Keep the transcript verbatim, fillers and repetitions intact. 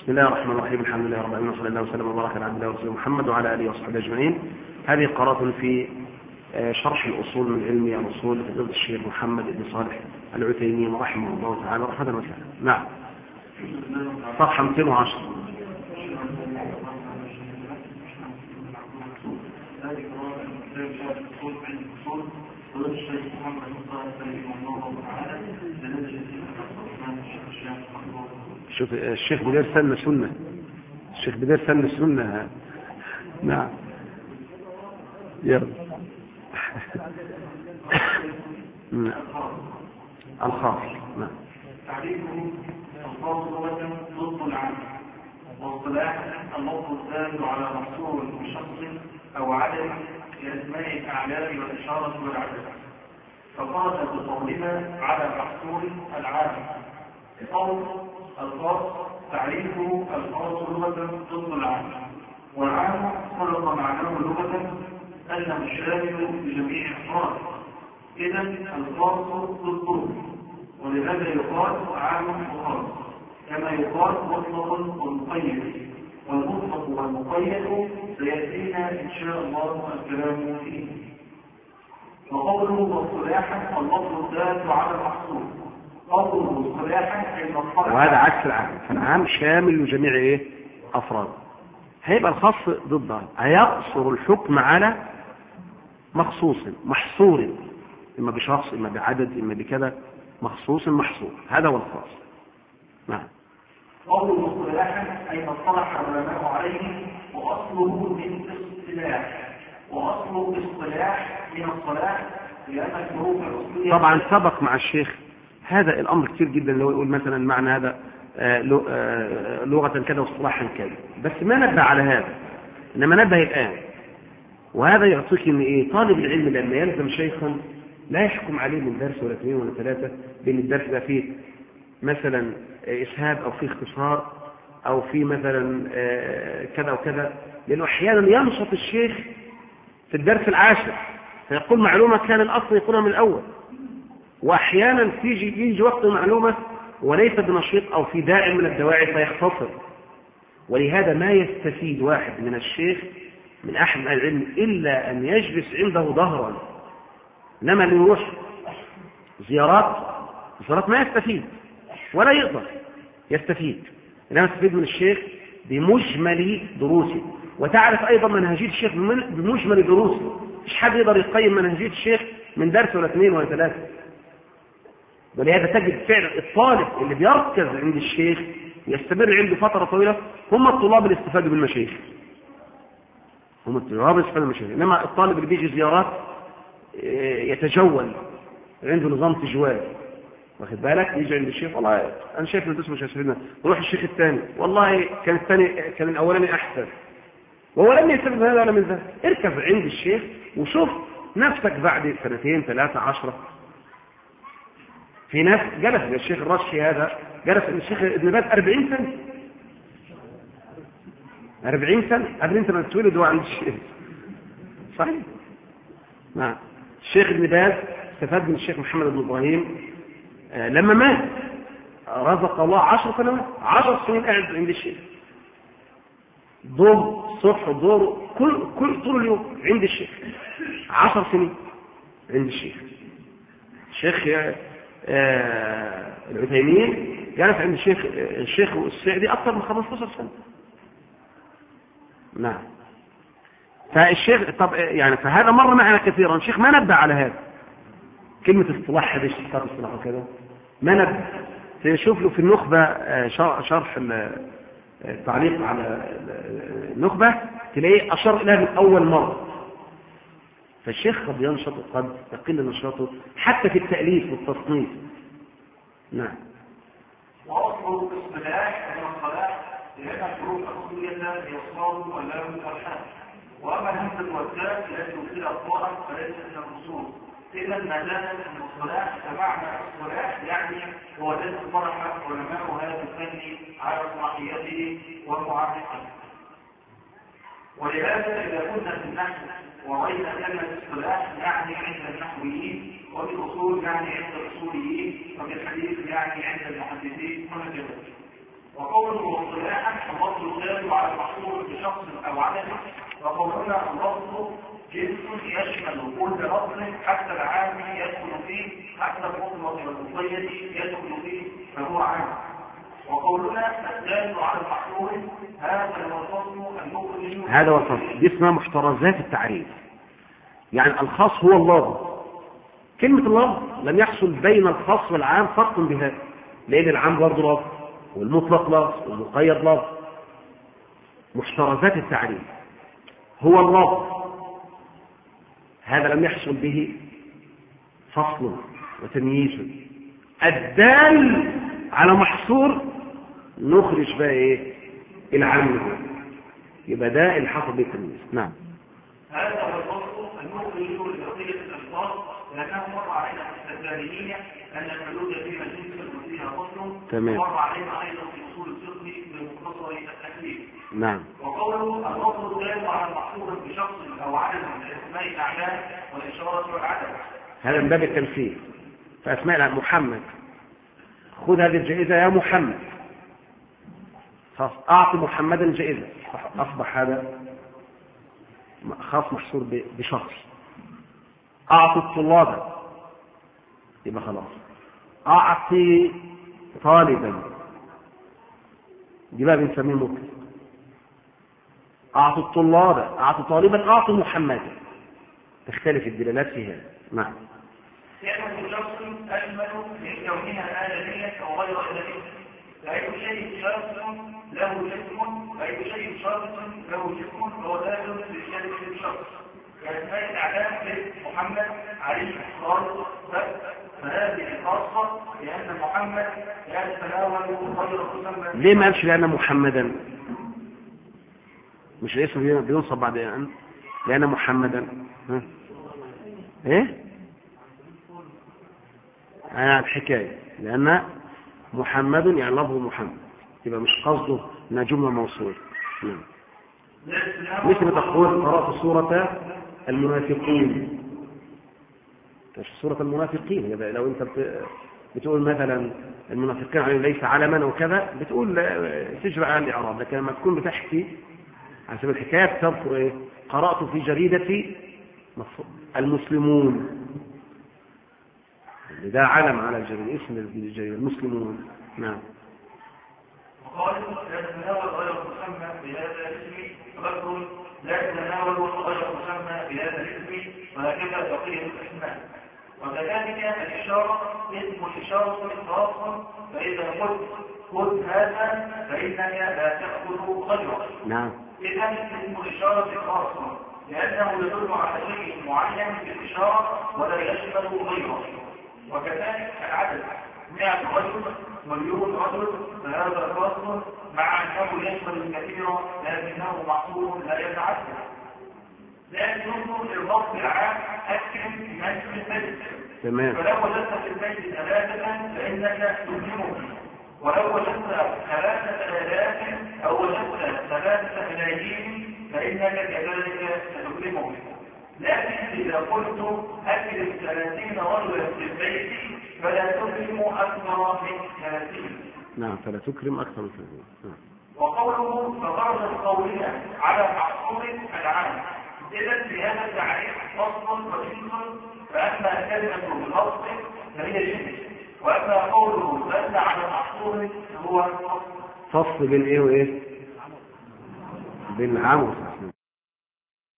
بسم الله الرحمن الرحيم. الحمد لله رب العالمين، وصلى الله وسلم وبارك على عبد الله ورسوله محمد وعلى اله وصحبه اجمعين. هذه قراءة في شرح الاصول من علم الاصول لفضيلة الشيخ محمد بن صالح العثيمين رحمه الله تعالى رحمة واسعة. نعم، صفحة مئتين وعشرة. شوف الشيخ بدير سن سنة الشيخ بدير سن سنة. نعم يلا. الخاص. نعم. تعريفه الخاص لغة ضد العام، واصطلاحا اللفظ الدال على محصور شخص او عدد كاسماء الاعلام والاشاره والعدد، فقال بقولها على محصور العام. قول الخاص تعريفه الخاص لغة ضد العام، والعام خلق معناه لغة انه الشامل لجميع افراد، اذا الخاص ضده، ولهذا يقال عام وخاص، كما يقال مطلق ومقيد، والمطلق والمقيد سيأتينا إن شاء الله الكلام فيه. وقوله واصطلاحا اللفظ الدال على المحصور، قوله اصطلاحا أي مصطلح، وهذا عكس العام، فالعام شامل لجميع ايه افراد، هيبقى الخاص ضده، هيقصر الحكم على مخصوص محصور، اما بشخص اما بعدد اما بكذا، مخصوص محصور، هذا هو الخاص. نعم. قوله اصطلاحا أي مصطلح العلماء عليه، وأصله من اصطلاح، وأصل اصطلاح من الصلاح، لأن الحروف الأصلية. طبعا سبق مع الشيخ هذا الأمر كثير جدا، لو يقول مثلا معنى هذا لغة كذا واصطلاحا كذا، بس ما نبه على هذا، إنما نبه الآن. وهذا يعطيك إن إيه طالب العلم لما يلزم شيخا لا يحكم عليه من درس ولا اثنين ولا ثلاثة، بين الدرس ده فيه مثلا إسهاب أو فيه اختصار أو فيه مثلا كذا وكذا، لأنه أحيانا ينشط الشيخ في الدرس العاشر فيقول معلومة كان الأصل يقولها من الأول، وأحيانا تيجي يجي وقت معلومة وليس بنشيط أو في داعي من الدواعي فيختصر. ولهذا ما يستفيد واحد من الشيخ من أحد العلم إلا أن يجلس عنده ظهرا، إنما اللي يروح زيارات زيارات ما يستفيد ولا يقدر يستفيد، إنما يستفيد من الشيخ بمجمل دروسه. وتعرف أيضا منهجية الشيخ بمجمل دروسه، مش حد يقدر يقيم منهجية الشيخ من درس ولا اثنين ولا ثلاثة. ولهذا تجد فعلا الطالب اللي بيركز عند الشيخ يستمر عنده فترة طويلة هم الطلاب اللي استفادوا بالمشايخ، هم الطلاب اللي استفادوا بالمشايخ. إنما الطالب اللي بيجي زيارات يتجول عنده نظام تجوال، واخد بالك، يجي عند الشيخ والله انا شايف ان تسمع مش هيستفيدنا، يروح الشيخ الثاني والله كان الثاني كان الاولاني احسن، وهو لم يستفيد من هذا ولا من ذاك. اركز عند الشيخ وشوف نفسك بعد سنتين ثلاثة عشرة. في ناس جلس الشيخ الرشي هذا جلس الشيخ ابن باز أربعين سنة أربعين سنة قبل انت ما تتولد هو عند الشيخ، صحيح. نعم. الشيخ ابن باز استفاد من الشيخ محمد بن إبراهيم آه لما مات، رزق الله عشر سنوات عشر سنين قاعد عند الشيخ، دور صبح ودور كل كل طول اليوم عند الشيخ، عشر سنين عند الشيخ. الشيخ آه العثيمين جلس عند الشيخ الشيخ السعدي أكثر من خمسة عشر سنة. نعم. فالشيخ طب يعني فهذا مر معنا كثيرا، الشيخ ما نبه على هذا، كلمة اصطلاح هذا الشيخ اصطلاح وكذا ما نبه. تشوف له في النخبة شرح التعليق على النخبة تلاقيه أشار إليها من أول مرة. فالشيخ قد ينشط وقد يقل نشاطه حتى في التأليف والتصنيف. نعم. وأصل الاصطلاح من الصلاح لأن الحروف الأصلية هي الصاد واللام والحاء، وأما الهمزة والتاء التي تفيد الطاء فليست من الأصول. إذا ما دام من الصلاح فمعنى الصلاح يعني هو الذي طرح علماء هذا الفن على صلاحيته ومعرفته. ولهذا إذا كنا في النحو ورأينا كلمة الصلاح يعني عند النحويين، وبالأصول يعني عند الأصوليين، وبالحديث يعني عند المحدثين وهكذا. وقوله اصطلاحا اللفظ الثاني على المحصور بشخص او عدد، وقولنا اللفظ جنس يشمل كل لفظ حتى العام يدخل فيه، حتى المطلق والمقيد يدخل فيه فهو عام. وقولنا الدال على المحصور هذا هو الفصل المخرج، هذا هو الفصل. دي اسمها محترزات التعريف. يعني الخاص هو اللفظ. كلمة اللفظ لم يحصل بين الخاص والعام فرق بها، لأن العام برضه لفظ والمطلق لفظ والمقيد لفظ. محترزات التعريف هو اللفظ، هذا لم يحصل به فصل وتمييز. الدال على محصور نخرج بقى ايه العام، يبقى ده اللي حصل به التمييز. نعم. هذا هو الفصل المخرج لبقية الألفاظ، لأنه مر علينا في التساليين أن الحدود فيها جنس وفيها فصل، تمام. ومر علينا أيضا في أصول الفقه بمختصر التكليف. نعم. وقوله الفصل الدال على المحصور بشخص أو عدد من الأسماء الأعلام والإشارة والعدد، هذا من باب التمثيل. فأسماء محمد، خذ هذه الجائزة يا محمد، خلاص أعطي محمدا جائزة، أصبح هذا خاص محصور بشخص. أعطي الطلاب، يبقى خلاص. أعطي طالبا، دي بقى بنسميه مطلق. أعطي الطلاب، أعطي طالبا، أعطي محمدا، تختلف الدلالات في هذا. نعم. لأنه شخص أجمل من كونها آلية أو غير آلية، فأي شيء شرط له جسم، فأي شيء شرط له جسم فهو داخل في شرط الشخص. كأسماء الأعلام محمد، علي، صالح، فهذه خاصة لأن محمد لا يتناول غير مسمى. ليه ما قالش لأن محمدا؟ مش الاسم بينصب بعد أن لأن محمدا. ها؟ إيه؟ يعني الحكاية لأن محمد يعني لفظ محمد، يبقى مش قصده انها جملة موصولة. نعم. مثل تقول قرأت سورة المنافقين، سورة المنافقين، يبقى لو انت بتقول مثلا المنافقين عليهم ليس علما وكذا بتقول تجرى على الإعراب، لكن لما تكون بتحكي على سبيل الحكاية بتذكر ايه؟ قرأت في جريدة المسلمون، ده علم على الجريدة، اسم الجريدة المسلمون. نعم. وقال لا تتناول غير مسمى بهذا الاسم، رجل لا تتناول غير مسمى بهذا الاسم، وهكذا بقية الاسماء. وكذلك الإشارة اسم الإشارة خاص، فإذا قلت خذ هذا فإنك لا تأخذ غيره. نعم. إذا اسم الإشارة خاص لأنه يدل على شيء معين بالإشارة ولا يشمل غيره. وكذلك العدد مئة رجل مليون رجل، فهذا خاص مع أنه يشمل الكثير لكنه محصور لا يتعدد. لكن ينظر للضبط العام أكثر من في البيت، تمام. فلو وجدت في البيت ثلاثة فإنك تلزمه، ولو وجدت ثلاثة آلاف أو وجدت ثلاثة ملايين فإنك كذلك تلزمه. لكن إذا قلت أكل ثلاثين رجلا في البيت فلا تكرم أكثر من ثلاثين. نعم، فلا تكرم أكثر من ثلاثين. نعم. وقوله فخرج قولنا على محصور العام، إذا في هذا التعريف فصل وجنس، فأما كلمة الفصل فهي جنس، وأما قوله بل على محصور هو فصل بين إيه وإيه؟ بين العام والخاص.